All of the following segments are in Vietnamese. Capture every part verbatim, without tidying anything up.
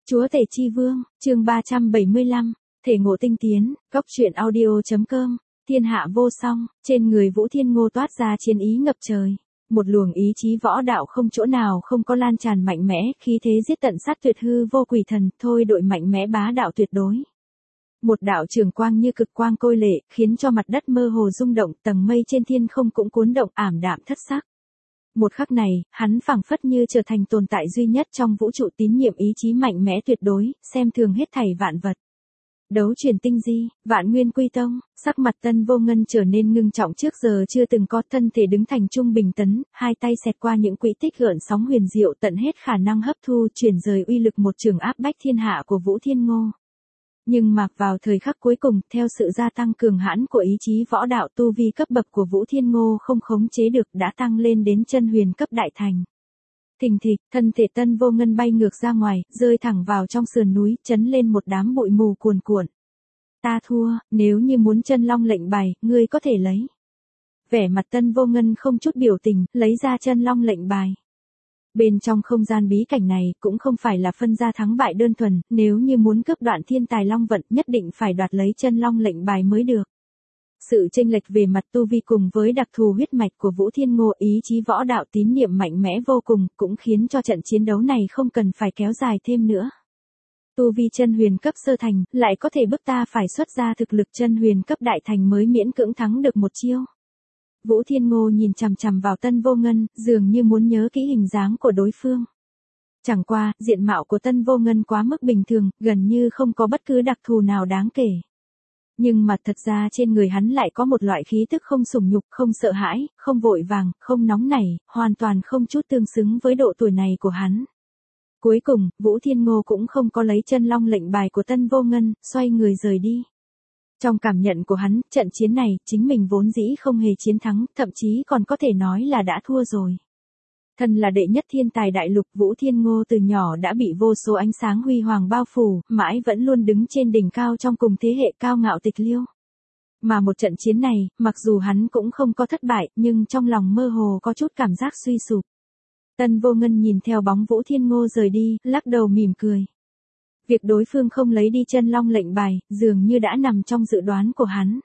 Chúa Tể Chi Vương, chương ba trăm bảy mươi lăm, thể ngộ tinh tiến, góc truyện audio.com, thiên hạ vô song, trên người Vũ Thiên Ngô toát ra chiến ý ngập trời. Một luồng ý chí võ đạo không chỗ nào không có lan tràn mạnh mẽ, khí thế giết tận sát tuyệt hư vô quỷ thần, thôi đội mạnh mẽ bá đạo tuyệt đối. Một đạo trường quang như cực quang côi lệ, khiến cho mặt đất mơ hồ rung động, tầng mây trên thiên không cũng cuốn động ảm đạm thất sắc. Một khắc này, hắn phảng phất như trở thành tồn tại duy nhất trong vũ trụ, tín nhiệm ý chí mạnh mẽ tuyệt đối, xem thường hết thảy vạn vật. Đấu truyền tinh di, vạn nguyên quy tông, sắc mặt Tân Vô Ngân trở nên ngưng trọng trước giờ chưa từng có, thân thể đứng thành trung bình tấn, hai tay xẹt qua những quỹ tích gợn sóng huyền diệu, tận hết khả năng hấp thu chuyển rời uy lực một trường áp bách thiên hạ của Vũ Thiên Ngô. Nhưng mà vào thời khắc cuối cùng, theo sự gia tăng cường hãn của ý chí võ đạo, tu vi cấp bậc của Vũ Thiên Ngô không khống chế được đã tăng lên đến chân huyền cấp đại thành. Thình thịch, thân thể Tân Vô Ngân bay ngược ra ngoài, rơi thẳng vào trong sườn núi, chấn lên một đám bụi mù cuồn cuộn. Ta thua, nếu như muốn chân long lệnh bài, ngươi có thể lấy. Vẻ mặt Tân Vô Ngân không chút biểu tình, lấy ra chân long lệnh bài. Bên trong không gian bí cảnh này, cũng không phải là phân ra thắng bại đơn thuần, nếu như muốn cướp đoạn thiên tài long vận, nhất định phải đoạt lấy chân long lệnh bài mới được. Sự chênh lệch về mặt tu vi cùng với đặc thù huyết mạch của Vũ Thiên Ngô, ý chí võ đạo tín niệm mạnh mẽ vô cùng, cũng khiến cho trận chiến đấu này không cần phải kéo dài thêm nữa. Tu vi chân huyền cấp sơ thành, lại có thể bức ta phải xuất ra thực lực chân huyền cấp đại thành mới miễn cưỡng thắng được một chiêu. Vũ Thiên Ngô nhìn chằm chằm vào Tân Vô Ngân, dường như muốn nhớ kỹ hình dáng của đối phương. Chẳng qua, diện mạo của Tân Vô Ngân quá mức bình thường, gần như không có bất cứ đặc thù nào đáng kể. Nhưng mà thật ra trên người hắn lại có một loại khí tức không sủng nhục, không sợ hãi, không vội vàng, không nóng nảy, hoàn toàn không chút tương xứng với độ tuổi này của hắn. Cuối cùng, Vũ Thiên Ngô cũng không có lấy chân long lệnh bài của Tân Vô Ngân, xoay người rời đi. Trong cảm nhận của hắn, trận chiến này, chính mình vốn dĩ không hề chiến thắng, thậm chí còn có thể nói là đã thua rồi. Thân là đệ nhất thiên tài đại lục, Vũ Thiên Ngô từ nhỏ đã bị vô số ánh sáng huy hoàng bao phủ, mãi vẫn luôn đứng trên đỉnh cao trong cùng thế hệ cao ngạo tịch liêu. Mà một trận chiến này, mặc dù hắn cũng không có thất bại, nhưng trong lòng mơ hồ có chút cảm giác suy sụp. Tân Vô Ngân nhìn theo bóng Vũ Thiên Ngô rời đi, lắc đầu mỉm cười. Việc đối phương không lấy đi chân long lệnh bài, dường như đã nằm trong dự đoán của hắn.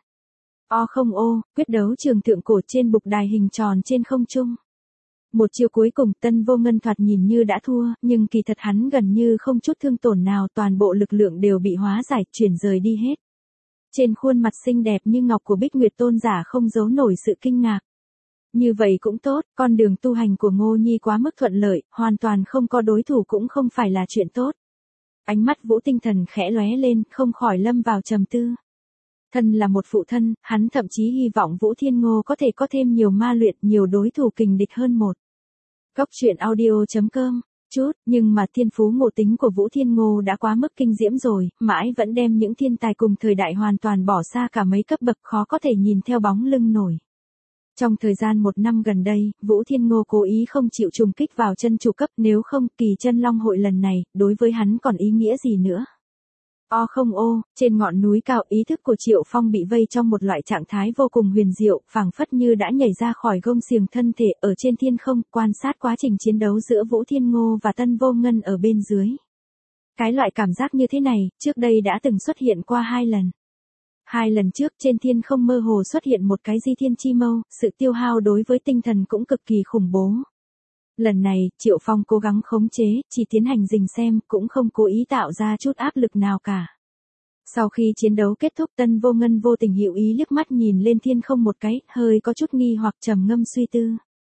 O không ô, quyết đấu trường thượng cổ trên bục đài hình tròn trên không trung. Một chiều cuối cùng, Tân Vô Ngân thoạt nhìn như đã thua, nhưng kỳ thật hắn gần như không chút thương tổn nào, toàn bộ lực lượng đều bị hóa giải, chuyển rời đi hết. Trên khuôn mặt xinh đẹp như ngọc của Bích Nguyệt tôn giả không giấu nổi sự kinh ngạc. Như vậy cũng tốt, con đường tu hành của Ngô Nhi quá mức thuận lợi, hoàn toàn không có đối thủ cũng không phải là chuyện tốt. Ánh mắt Vũ Tinh Thần khẽ lóe lên, không khỏi lâm vào trầm tư. Thân là một phụ thân, hắn thậm chí hy vọng Vũ Thiên Ngô có thể có thêm nhiều ma luyện, nhiều đối thủ kình địch hơn một. Góc truyện audio.com, chút, nhưng mà thiên phú ngộ tính của Vũ Thiên Ngô đã quá mức kinh diễm rồi, mãi vẫn đem những thiên tài cùng thời đại hoàn toàn bỏ xa cả mấy cấp bậc, khó có thể nhìn theo bóng lưng nổi. Trong thời gian một năm gần đây, Vũ Thiên Ngô cố ý không chịu trùng kích vào chân chủ cấp, nếu không, kỳ chân long hội lần này, đối với hắn còn ý nghĩa gì nữa. O không ô, trên ngọn núi cao, ý thức của Triệu Phong bị vây trong một loại trạng thái vô cùng huyền diệu, phảng phất như đã nhảy ra khỏi gông xiềng thân thể, ở trên thiên không, quan sát quá trình chiến đấu giữa Vũ Thiên Ngô và Tân Vô Ngân ở bên dưới. Cái loại cảm giác như thế này, trước đây đã từng xuất hiện qua hai lần. Hai lần trước trên thiên không mơ hồ xuất hiện một cái di thiên chi mâu, sự tiêu hao đối với tinh thần cũng cực kỳ khủng bố. Lần này, Triệu Phong cố gắng khống chế, chỉ tiến hành rình xem, cũng không cố ý tạo ra chút áp lực nào cả. Sau khi chiến đấu kết thúc, Tân Vô Ngân vô tình hữu ý liếc mắt nhìn lên thiên không một cái, hơi có chút nghi hoặc trầm ngâm suy tư.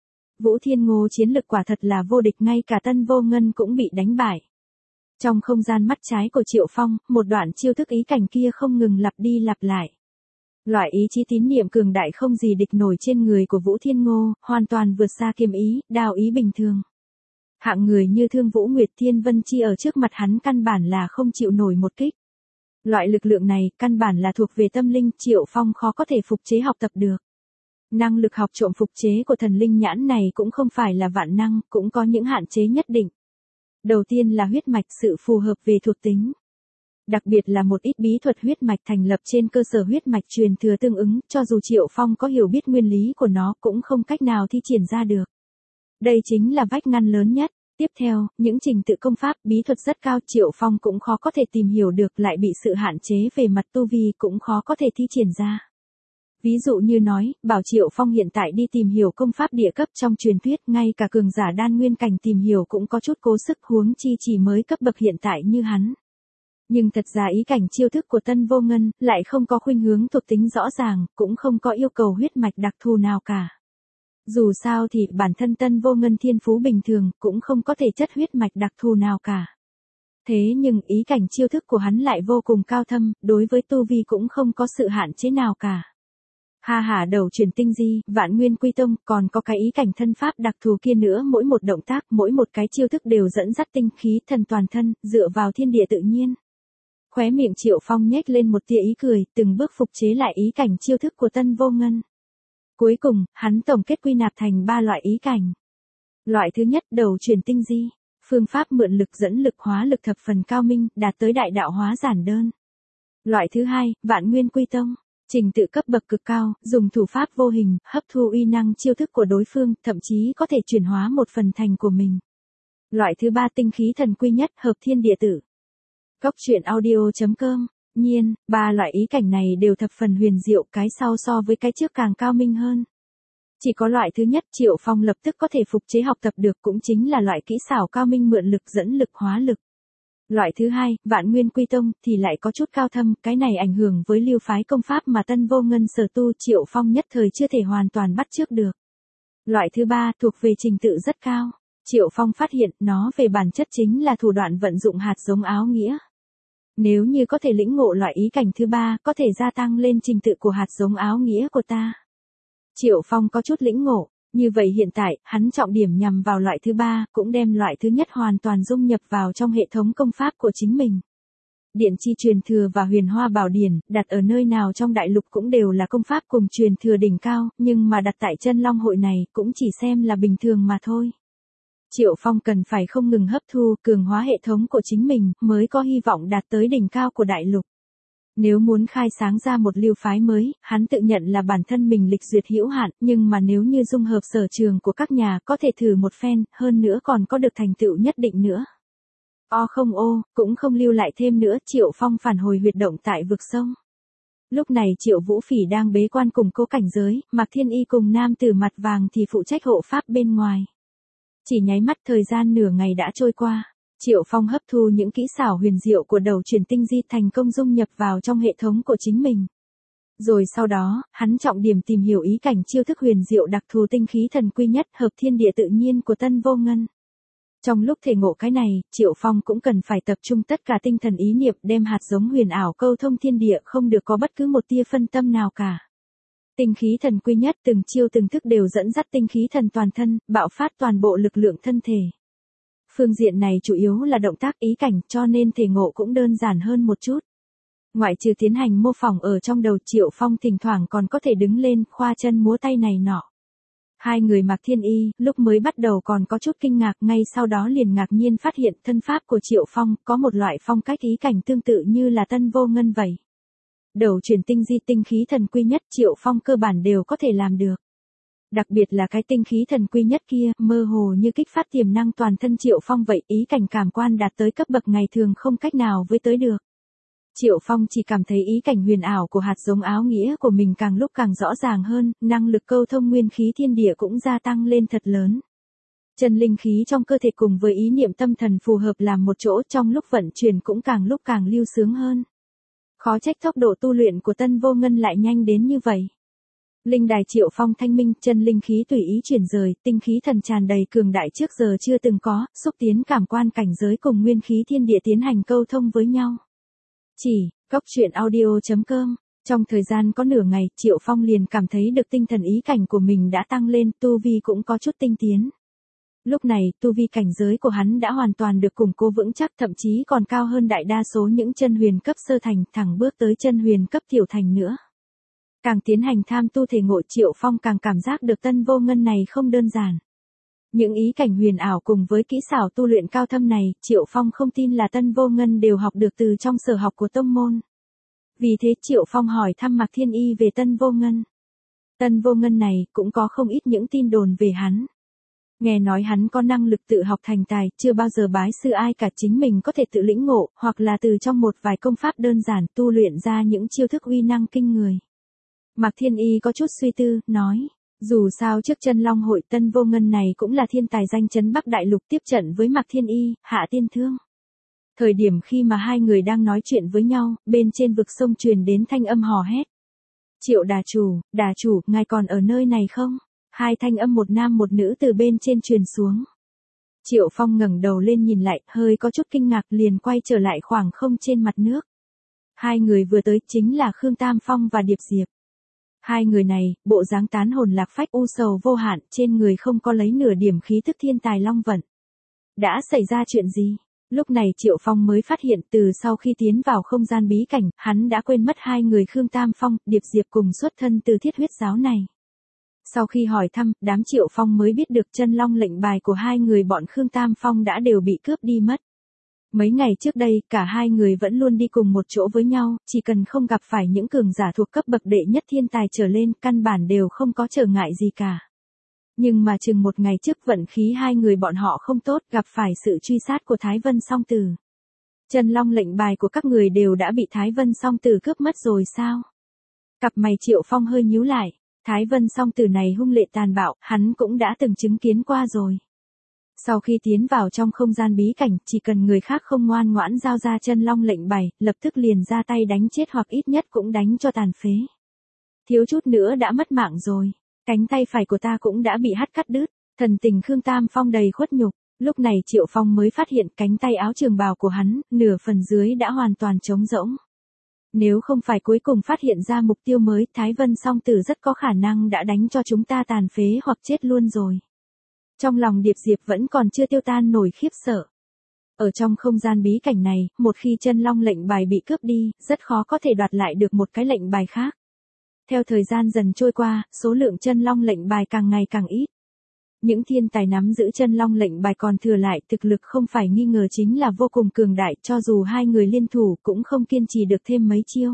Vũ Thiên Ngô chiến lực quả thật là vô địch, ngay cả Tân Vô Ngân cũng bị đánh bại. Trong không gian mắt trái của Triệu Phong, một đoạn chiêu thức ý cảnh kia không ngừng lặp đi lặp lại. Loại ý chí tín niệm cường đại không gì địch nổi trên người của Vũ Thiên Ngô, hoàn toàn vượt xa kiếm ý, đao ý bình thường. Hạng người như Thương Vũ Nguyệt Thiên Vân Chi ở trước mặt hắn căn bản là không chịu nổi một kích. Loại lực lượng này, căn bản là thuộc về tâm linh, Triệu Phong khó có thể phục chế học tập được. Năng lực học trộm phục chế của thần linh nhãn này cũng không phải là vạn năng, cũng có những hạn chế nhất định. Đầu tiên là huyết mạch, sự phù hợp về thuộc tính. Đặc biệt là một ít bí thuật huyết mạch thành lập trên cơ sở huyết mạch truyền thừa tương ứng, cho dù Triệu Phong có hiểu biết nguyên lý của nó cũng không cách nào thi triển ra được. Đây chính là vách ngăn lớn nhất. Tiếp theo, những trình tự công pháp, bí thuật rất cao Triệu Phong cũng khó có thể tìm hiểu được, lại bị sự hạn chế về mặt tu vi cũng khó có thể thi triển ra. Ví dụ như nói, bảo Triệu Phong hiện tại đi tìm hiểu công pháp địa cấp trong truyền thuyết, ngay cả cường giả đan nguyên cảnh tìm hiểu cũng có chút cố sức, huống chi chỉ mới cấp bậc hiện tại như hắn. Nhưng thật ra ý cảnh chiêu thức của Tân Vô Ngân lại không có khuynh hướng thuộc tính rõ ràng, cũng không có yêu cầu huyết mạch đặc thù nào cả. Dù sao thì bản thân Tân Vô Ngân thiên phú bình thường, cũng không có thể chất huyết mạch đặc thù nào cả. Thế nhưng ý cảnh chiêu thức của hắn lại vô cùng cao thâm, đối với tu vi cũng không có sự hạn chế nào cả. Ha ha, đầu truyền tinh di, vạn nguyên quy tông, còn có cái ý cảnh thân pháp đặc thù kia nữa, mỗi một động tác, mỗi một cái chiêu thức đều dẫn dắt tinh khí thần toàn thân, dựa vào thiên địa tự nhiên. Khóe miệng Triệu Phong nhếch lên một tia ý cười, từng bước phục chế lại ý cảnh chiêu thức của Tân Vô Ngân. Cuối cùng, hắn tổng kết quy nạp thành ba loại ý cảnh. Loại thứ nhất, đầu truyền tinh di, phương pháp mượn lực dẫn lực hóa lực thập phần cao minh, đạt tới đại đạo hóa giản đơn. Loại thứ hai, vạn nguyên quy tông, trình tự cấp bậc cực cao, dùng thủ pháp vô hình, hấp thu uy năng chiêu thức của đối phương, thậm chí có thể chuyển hóa một phần thành của mình. Loại thứ ba, tinh khí thần quy nhất, hợp thiên địa tử. Góc truyện audio chấm com. Nhiên, ba loại ý cảnh này đều thập phần huyền diệu, cái sau so với cái trước càng cao minh hơn. Chỉ có loại thứ nhất Triệu Phong lập tức có thể phục chế học tập được, cũng chính là loại kỹ xảo cao minh mượn lực dẫn lực hóa lực. Loại thứ hai, vạn nguyên quy tông, thì lại có chút cao thâm, cái này ảnh hưởng với lưu phái công pháp mà Tân Vô Ngân sở tu, Triệu Phong nhất thời chưa thể hoàn toàn bắt chước được. Loại thứ ba, thuộc về trình tự rất cao. Triệu Phong phát hiện, nó về bản chất chính là thủ đoạn vận dụng hạt giống áo nghĩa. Nếu như có thể lĩnh ngộ loại ý cảnh thứ ba, có thể gia tăng lên trình tự của hạt giống áo nghĩa của ta. Triệu Phong có chút lĩnh ngộ, như vậy hiện tại, hắn trọng điểm nhằm vào loại thứ ba, cũng đem loại thứ nhất hoàn toàn dung nhập vào trong hệ thống công pháp của chính mình. Điện chi truyền thừa và huyền hoa bảo điển, đặt ở nơi nào trong đại lục cũng đều là công pháp cùng truyền thừa đỉnh cao, nhưng mà đặt tại chân long hội này, cũng chỉ xem là bình thường mà thôi. Triệu Phong cần phải không ngừng hấp thu, cường hóa hệ thống của chính mình, mới có hy vọng đạt tới đỉnh cao của đại lục. Nếu muốn khai sáng ra một lưu phái mới, hắn tự nhận là bản thân mình lịch duyệt hữu hạn, nhưng mà nếu như dung hợp sở trường của các nhà có thể thử một phen, hơn nữa còn có được thành tựu nhất định nữa. O không ô, cũng không lưu lại thêm nữa, Triệu Phong phản hồi huyệt động tại vực sông. Lúc này Triệu Vũ Phỉ đang bế quan củng cố cảnh giới, Mạc Thiên Y cùng nam tử mặt vàng thì phụ trách hộ pháp bên ngoài. Chỉ nháy mắt thời gian nửa ngày đã trôi qua, Triệu Phong hấp thu những kỹ xảo huyền diệu của đầu truyền tinh di thành công dung nhập vào trong hệ thống của chính mình. Rồi sau đó, hắn trọng điểm tìm hiểu ý cảnh chiêu thức huyền diệu đặc thù tinh khí thần quy nhất hợp thiên địa tự nhiên của Tân Vô Ngân. Trong lúc thể ngộ cái này, Triệu Phong cũng cần phải tập trung tất cả tinh thần ý niệm đem hạt giống huyền ảo câu thông thiên địa, không được có bất cứ một tia phân tâm nào cả. Tinh khí thần quy nhất từng chiêu từng thức đều dẫn dắt tinh khí thần toàn thân, bạo phát toàn bộ lực lượng thân thể. Phương diện này chủ yếu là động tác ý cảnh, cho nên thể ngộ cũng đơn giản hơn một chút. Ngoại trừ tiến hành mô phỏng ở trong đầu, Triệu Phong thỉnh thoảng còn có thể đứng lên, khoa chân múa tay này nọ. Hai người Mạc Thiên Y, lúc mới bắt đầu còn có chút kinh ngạc, ngay sau đó liền ngạc nhiên phát hiện thân pháp của Triệu Phong có một loại phong cách ý cảnh tương tự như là Tân Vô Ngân vậy. Đầu truyền tinh di tinh khí thần quy nhất Triệu Phong cơ bản đều có thể làm được. Đặc biệt là cái tinh khí thần quy nhất kia, mơ hồ như kích phát tiềm năng toàn thân Triệu Phong vậy, ý cảnh cảm quan đạt tới cấp bậc ngày thường không cách nào với tới được. Triệu Phong chỉ cảm thấy ý cảnh huyền ảo của hạt giống áo nghĩa của mình càng lúc càng rõ ràng hơn, năng lực câu thông nguyên khí thiên địa cũng gia tăng lên thật lớn. Chân linh khí trong cơ thể cùng với ý niệm tâm thần phù hợp làm một chỗ, trong lúc vận chuyển cũng càng lúc càng lưu sướng hơn. Khó trách tốc độ tu luyện của Tân Vô Ngân lại nhanh đến như vậy. Linh đài Triệu Phong thanh minh, chân linh khí tùy ý chuyển rời, tinh khí thần tràn đầy cường đại trước giờ chưa từng có, xúc tiến cảm quan cảnh giới cùng nguyên khí thiên địa tiến hành câu thông với nhau. Chỉ, góc truyện audio chấm com, trong thời gian có nửa ngày, Triệu Phong liền cảm thấy được tinh thần ý cảnh của mình đã tăng lên, tu vi cũng có chút tinh tiến. Lúc này, tu vi cảnh giới của hắn đã hoàn toàn được củng cố vững chắc, thậm chí còn cao hơn đại đa số những chân huyền cấp sơ thành, thẳng bước tới chân huyền cấp tiểu thành nữa. Càng tiến hành tham tu thể ngộ, Triệu Phong càng cảm giác được Tân Vô Ngân này không đơn giản. Những ý cảnh huyền ảo cùng với kỹ xảo tu luyện cao thâm này, Triệu Phong không tin là Tân Vô Ngân đều học được từ trong sở học của tông môn. Vì thế Triệu Phong hỏi thăm Mạc Thiên Y về Tân Vô Ngân. Tân Vô Ngân này cũng có không ít những tin đồn về hắn. Nghe nói hắn có năng lực tự học thành tài, chưa bao giờ bái sư ai cả, chính mình có thể tự lĩnh ngộ, hoặc là từ trong một vài công pháp đơn giản tu luyện ra những chiêu thức uy năng kinh người. Mạc Thiên Y có chút suy tư, nói, dù sao trước Chân Long hội Tân Vô Ngân này cũng là thiên tài danh chấn Bắc Đại Lục, tiếp trận với Mạc Thiên Y, Hạ Tiên Thương. Thời điểm khi mà hai người đang nói chuyện với nhau, bên trên vực sông truyền đến thanh âm hò hét. Triệu đà chủ, đà chủ, ngài còn ở nơi này không? Hai thanh âm một nam một nữ từ bên trên truyền xuống. Triệu Phong ngẩng đầu lên nhìn lại, hơi có chút kinh ngạc, liền quay trở lại khoảng không trên mặt nước. Hai người vừa tới chính là Khương Tam Phong và Điệp Diệp. Hai người này, bộ dáng tán hồn lạc phách, u sầu vô hạn, trên người không có lấy nửa điểm khí thức thiên tài long vận. Đã xảy ra chuyện gì? Lúc này Triệu Phong mới phát hiện, từ sau khi tiến vào không gian bí cảnh, hắn đã quên mất hai người Khương Tam Phong, Điệp Diệp cùng xuất thân từ Thiết Huyết giáo này. Sau khi hỏi thăm, đám Triệu Phong mới biết được Chân Long lệnh bài của hai người bọn Khương Tam Phong đã đều bị cướp đi mất. Mấy ngày trước đây, cả hai người vẫn luôn đi cùng một chỗ với nhau, chỉ cần không gặp phải những cường giả thuộc cấp bậc đệ nhất thiên tài trở lên, căn bản đều không có trở ngại gì cả. Nhưng mà chừng một ngày trước vận khí hai người bọn họ không tốt, gặp phải sự truy sát của Thái Vân Song Tử. Chân Long lệnh bài của các người đều đã bị Thái Vân Song Tử cướp mất rồi sao? Cặp mày Triệu Phong hơi nhíu lại, Thái Vân Song Tử này hung lệ tàn bạo, hắn cũng đã từng chứng kiến qua rồi. Sau khi tiến vào trong không gian bí cảnh, chỉ cần người khác không ngoan ngoãn giao ra Chân Long lệnh bài, lập tức liền ra tay đánh chết hoặc ít nhất cũng đánh cho tàn phế. Thiếu chút nữa đã mất mạng rồi. Cánh tay phải của ta cũng đã bị hắt cắt đứt, thần tình Khương Tam Phong đầy khuất nhục. Lúc này Triệu Phong mới phát hiện cánh tay áo trường bào của hắn, nửa phần dưới đã hoàn toàn trống rỗng. Nếu không phải cuối cùng phát hiện ra mục tiêu mới, Thái Vân Song Tử rất có khả năng đã đánh cho chúng ta tàn phế hoặc chết luôn rồi. Trong lòng Điệp Diệp vẫn còn chưa tiêu tan nổi khiếp sợ. Ở trong không gian bí cảnh này, một khi Chân Long lệnh bài bị cướp đi, rất khó có thể đoạt lại được một cái lệnh bài khác. Theo thời gian dần trôi qua, số lượng Chân Long lệnh bài càng ngày càng ít. Những thiên tài nắm giữ Chân Long lệnh bài còn thừa lại, thực lực không phải nghi ngờ chính là vô cùng cường đại, cho dù hai người liên thủ cũng không kiên trì được thêm mấy chiêu.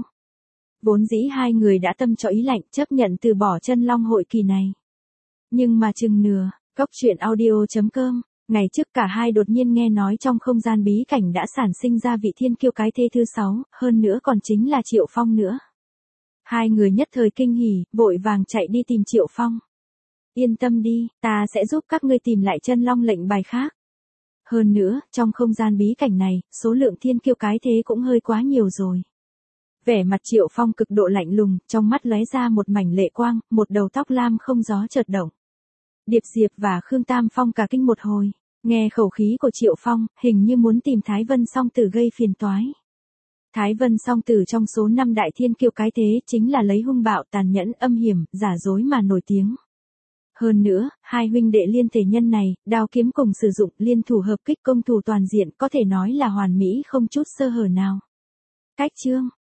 Vốn dĩ hai người đã tâm cho ý lạnh, chấp nhận từ bỏ Chân Long hội kỳ này. Nhưng mà chừng nửa, Góc truyện audio chấm com, ngày trước cả hai đột nhiên nghe nói trong không gian bí cảnh đã sản sinh ra vị thiên kiêu cái thế thứ sáu, hơn nữa còn chính là Triệu Phong nữa. Hai người nhất thời kinh hỉ, vội vàng chạy đi tìm Triệu Phong. Yên tâm đi, ta sẽ giúp các ngươi tìm lại Chân Long lệnh bài khác. Hơn nữa, trong không gian bí cảnh này, số lượng thiên kiêu cái thế cũng hơi quá nhiều rồi. Vẻ mặt Triệu Phong cực độ lạnh lùng, trong mắt lóe ra một mảnh lệ quang, một đầu tóc lam không gió chợt động. Điệp Diệp và Khương Tam Phong cả kinh một hồi, nghe khẩu khí của Triệu Phong, hình như muốn tìm Thái Vân Song Tử gây phiền toái. Thái Vân Song Tử trong số năm đại thiên kiêu cái thế chính là lấy hung bạo tàn nhẫn âm hiểm, giả dối mà nổi tiếng. Hơn nữa, hai huynh đệ liên thể nhân này, đao kiếm cùng sử dụng, liên thủ hợp kích công thủ toàn diện, có thể nói là hoàn mỹ không chút sơ hở nào. Cách chương